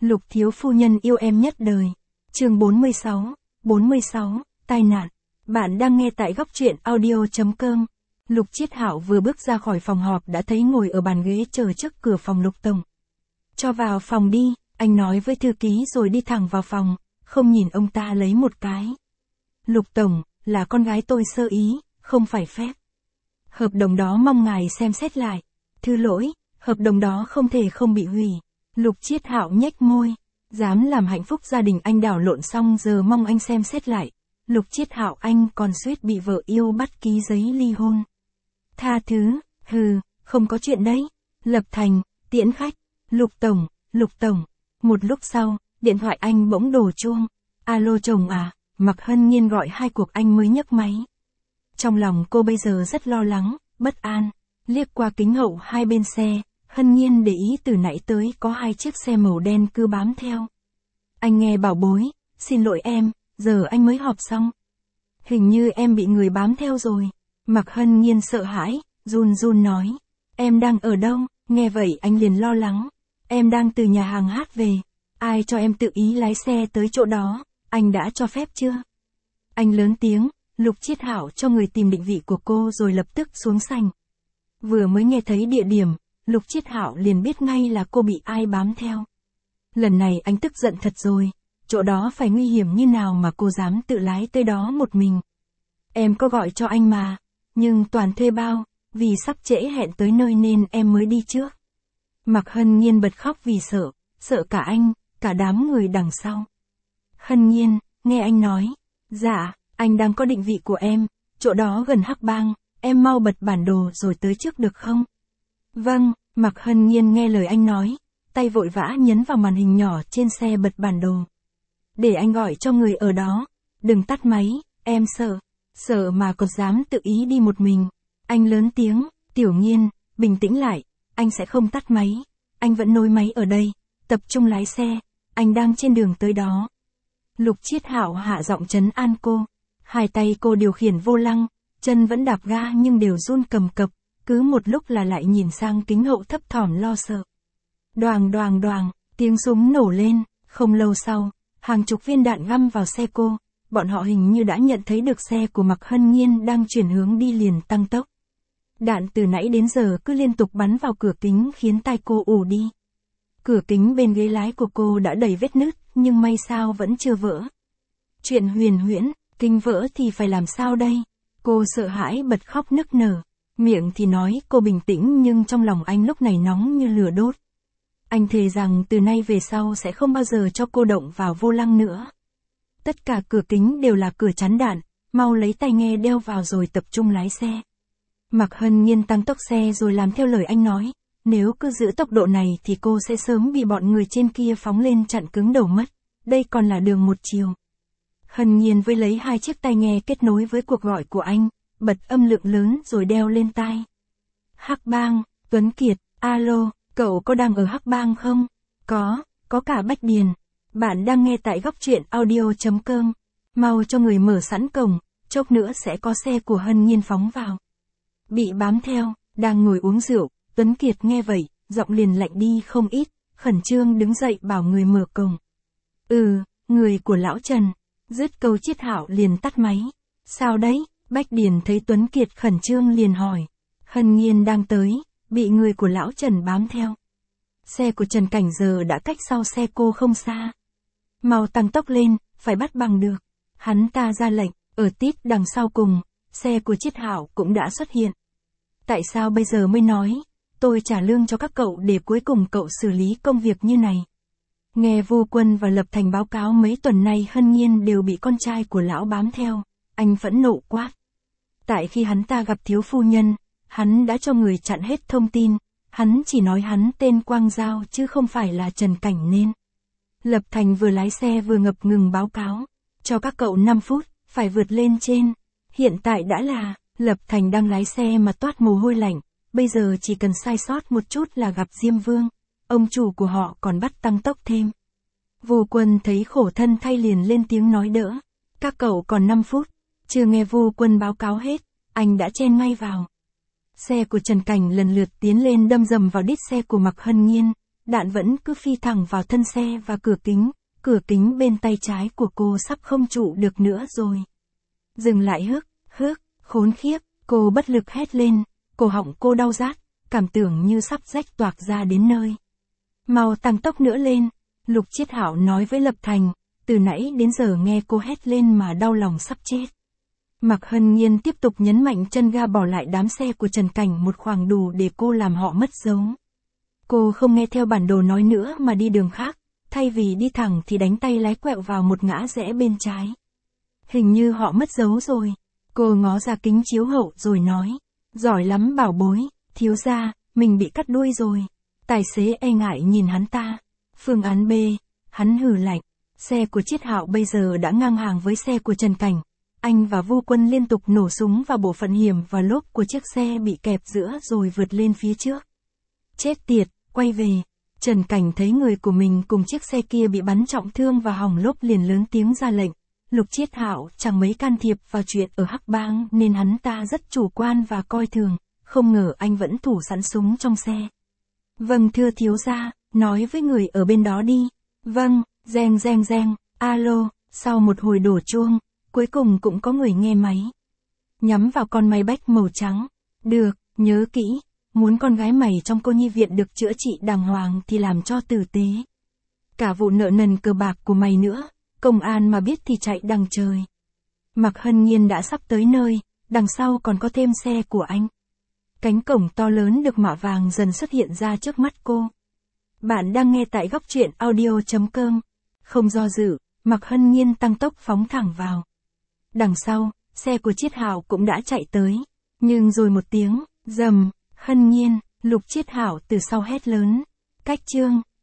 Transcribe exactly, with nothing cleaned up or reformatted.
Lục thiếu phu nhân yêu em nhất đời. Chương bốn mươi sáu, bốn mươi sáu, tai nạn. Bạn đang nghe tại góc truyện audio chấm com. Lục Chiết Hạo vừa bước ra khỏi phòng họp đã thấy ngồi ở bàn ghế chờ trước cửa phòng Lục tổng. Cho vào phòng đi, anh nói với thư ký rồi đi thẳng vào phòng, không nhìn ông ta lấy một cái. Lục tổng, là con gái tôi sơ ý, không phải phép. Hợp đồng đó mong ngài xem xét lại. Thư lỗi, hợp đồng đó không thể không bị hủy. Lục Chiết Hạo nhếch môi, dám làm hạnh phúc gia đình anh đảo lộn xong giờ mong anh xem xét lại. Lục Chiết Hạo anh còn suýt bị vợ yêu bắt ký giấy ly hôn. Tha thứ, hừ, không có chuyện đấy. Lập Thành, tiễn khách. Lục tổng, Lục tổng. Một lúc sau, điện thoại anh bỗng đổ chuông. Alo chồng à, Mạc Hân Nhiên gọi hai cuộc anh mới nhấc máy. Trong lòng cô bây giờ rất lo lắng, bất an. Liếc qua kính hậu hai bên xe, Hân Nhiên để ý từ nãy tới có hai chiếc xe màu đen cứ bám theo. Anh nghe bảo bối, xin lỗi em, giờ anh mới họp xong. Hình như em bị người bám theo rồi. Mạc Hân Nhiên sợ hãi, run run nói. Em đang ở đâu? Nghe vậy anh liền lo lắng. Em đang từ nhà hàng hát về. Ai cho em tự ý lái xe tới chỗ đó? Anh đã cho phép chưa? Anh lớn tiếng, Lục Chiết Hạo cho người tìm định vị của cô rồi lập tức xuống sảnh. Vừa mới nghe thấy địa điểm, Lục Chiết Hạo liền biết ngay là cô bị ai bám theo. Lần này anh tức giận thật rồi, chỗ đó phải nguy hiểm như nào mà cô dám tự lái tới đó một mình. Em có gọi cho anh mà, nhưng toàn thuê bao, vì sắp trễ hẹn tới nơi nên em mới đi trước. Mạc Hân Nhiên bật khóc vì sợ, sợ cả anh, cả đám người đằng sau. Hân Nhiên, nghe anh nói, dạ, anh đang có định vị của em, chỗ đó gần Hắc Bang, em mau bật bản đồ rồi tới trước được không? Vâng, Mạc Hân Nhiên nghe lời anh nói, tay vội vã nhấn vào màn hình nhỏ trên xe bật bản đồ. Để anh gọi cho người ở đó, đừng tắt máy, em sợ, sợ mà còn dám tự ý đi một mình. Anh lớn tiếng, Tiểu Nhiên, bình tĩnh lại, anh sẽ không tắt máy, anh vẫn nối máy ở đây, tập trung lái xe, anh đang trên đường tới đó. Lục Chiết Hạo hạ giọng trấn an cô, hai tay cô điều khiển vô lăng, chân vẫn đạp ga nhưng đều run cầm cập, cứ một lúc là lại nhìn sang kính hậu thấp thỏm lo sợ. Đoàng đoàng đoàng, tiếng súng nổ lên, không lâu sau, hàng chục viên đạn găm vào xe cô, bọn họ hình như đã nhận thấy được xe của Mạc Hân Nhiên đang chuyển hướng đi liền tăng tốc. Đạn từ nãy đến giờ cứ liên tục bắn vào cửa kính khiến tai cô ù đi. Cửa kính bên ghế lái của cô đã đầy vết nứt, nhưng may sao vẫn chưa vỡ. Chuyện huyền huyễn, kinh vỡ thì phải làm sao đây? Cô sợ hãi bật khóc nức nở. Miệng thì nói cô bình tĩnh nhưng trong lòng anh lúc này nóng như lửa đốt. Anh thề rằng từ nay về sau sẽ không bao giờ cho cô động vào vô lăng nữa. Tất cả cửa kính đều là cửa chắn đạn, mau lấy tai nghe đeo vào rồi tập trung lái xe. Mạc Hân Nhiên tăng tốc xe rồi làm theo lời anh nói, nếu cứ giữ tốc độ này thì cô sẽ sớm bị bọn người trên kia phóng lên chặn cứng đầu mất, đây còn là đường một chiều. Hân Nhiên với lấy hai chiếc tai nghe kết nối với cuộc gọi của anh, bật âm lượng lớn rồi đeo lên tai. Hắc Bang, Tuấn Kiệt, alo, cậu có đang ở Hắc Bang không? Có, có cả Bách Điền. Bạn đang nghe tại góc truyện audio chấm com. Mau cho người mở sẵn cổng, chốc nữa sẽ có xe của Hân Nhiên phóng vào. Bị bám theo, đang ngồi uống rượu, Tuấn Kiệt nghe vậy, giọng liền lạnh đi không ít, khẩn trương đứng dậy bảo người mở cổng. Ừ, người của lão Trần. Dứt câu Chiết Hạo liền tắt máy. Sao đấy? Bách Điền thấy Tuấn Kiệt khẩn trương liền hỏi. Hân Nhiên đang tới, bị người của lão Trần bám theo. Xe của Trần Cảnh giờ đã cách sau xe cô không xa. Mau tăng tốc lên, phải bắt bằng được. Hắn ta ra lệnh, ở tít đằng sau cùng, xe của Chiết Hạo cũng đã xuất hiện. Tại sao bây giờ mới nói? Tôi trả lương cho các cậu để cuối cùng cậu xử lý công việc như này. Nghe Vu Quân và Lập Thành báo cáo mấy tuần nay Hân Nhiên đều bị con trai của lão bám theo, anh phẫn nộ quát. Tại khi hắn ta gặp thiếu phu nhân, hắn đã cho người chặn hết thông tin, hắn chỉ nói hắn tên Quang Giao chứ không phải là Trần Cảnh nên. Lập Thành vừa lái xe vừa ngập ngừng báo cáo, cho các cậu năm phút, phải vượt lên trên. Hiện tại đã là, Lập Thành đang lái xe mà toát mồ hôi lạnh, bây giờ chỉ cần sai sót một chút là gặp Diêm Vương, ông chủ của họ còn bắt tăng tốc thêm. Vu Quân thấy khổ thân thay liền lên tiếng nói đỡ, các cậu còn năm phút, chưa nghe Vu Quân báo cáo hết, anh đã chen ngay vào. Xe của Trần Cảnh lần lượt tiến lên đâm dầm vào đít xe của Mạc Hân Nhiên, đạn vẫn cứ phi thẳng vào thân xe và cửa kính, cửa kính bên tay trái của cô sắp không trụ được nữa rồi. Dừng lại hức, hức, khốn khiếp, cô bất lực hét lên, cổ họng cô đau rát, cảm tưởng như sắp rách toạc ra đến nơi. Mau tăng tốc nữa lên, Lục Chiết Hạo nói với Lập Thành, từ nãy đến giờ nghe cô hét lên mà đau lòng sắp chết. Mạc Hân Nhiên tiếp tục nhấn mạnh chân ga bỏ lại đám xe của Trần Cảnh một khoảng đủ để cô làm họ mất dấu. Cô không nghe theo bản đồ nói nữa mà đi đường khác, thay vì đi thẳng thì đánh tay lái quẹo vào một ngã rẽ bên trái. Hình như họ mất dấu rồi. Cô ngó ra kính chiếu hậu rồi nói, giỏi lắm bảo bối, thiếu gia, mình bị cắt đuôi rồi. Tài xế e ngại nhìn hắn ta. Phương án B, hắn hừ lạnh, xe của Chiết Hạo bây giờ đã ngang hàng với xe của Trần Cảnh. Anh và Vu Quân liên tục nổ súng vào bộ phận hiểm và lốp của chiếc xe bị kẹp giữa rồi vượt lên phía trước. Chết tiệt, quay về. Trần Cảnh thấy người của mình cùng chiếc xe kia bị bắn trọng thương và hỏng lốp liền lớn tiếng ra lệnh. Lục Chiết Hạo chẳng mấy can thiệp vào chuyện ở Hắc Bang nên hắn ta rất chủ quan và coi thường, không ngờ anh vẫn thủ sẵn súng trong xe. Vâng thưa thiếu gia, nói với người ở bên đó đi. Vâng, reng reng reng, alo, sau một hồi đổ chuông, cuối cùng cũng có người nghe máy. Nhắm vào con máy bách màu trắng. Được, nhớ kỹ, muốn con gái mày trong cô nhi viện được chữa trị đàng hoàng thì làm cho tử tế. Cả vụ nợ nần cờ bạc của mày nữa, công an mà biết thì chạy đằng trời. Mạc Hân Nhiên đã sắp tới nơi, đằng sau còn có thêm xe của anh. Cánh cổng to lớn được mạ vàng dần xuất hiện ra trước mắt cô. Bạn đang nghe tại góc truyện audio chấm com. Không do dự, Mạc Hân Nhiên tăng tốc phóng thẳng vào. Đằng sau, xe của Chiết Hạo cũng đã chạy tới. Nhưng rồi một tiếng, rầm, Hân Nhiên, Lục Chiết Hạo từ sau hét lớn. Cách chương,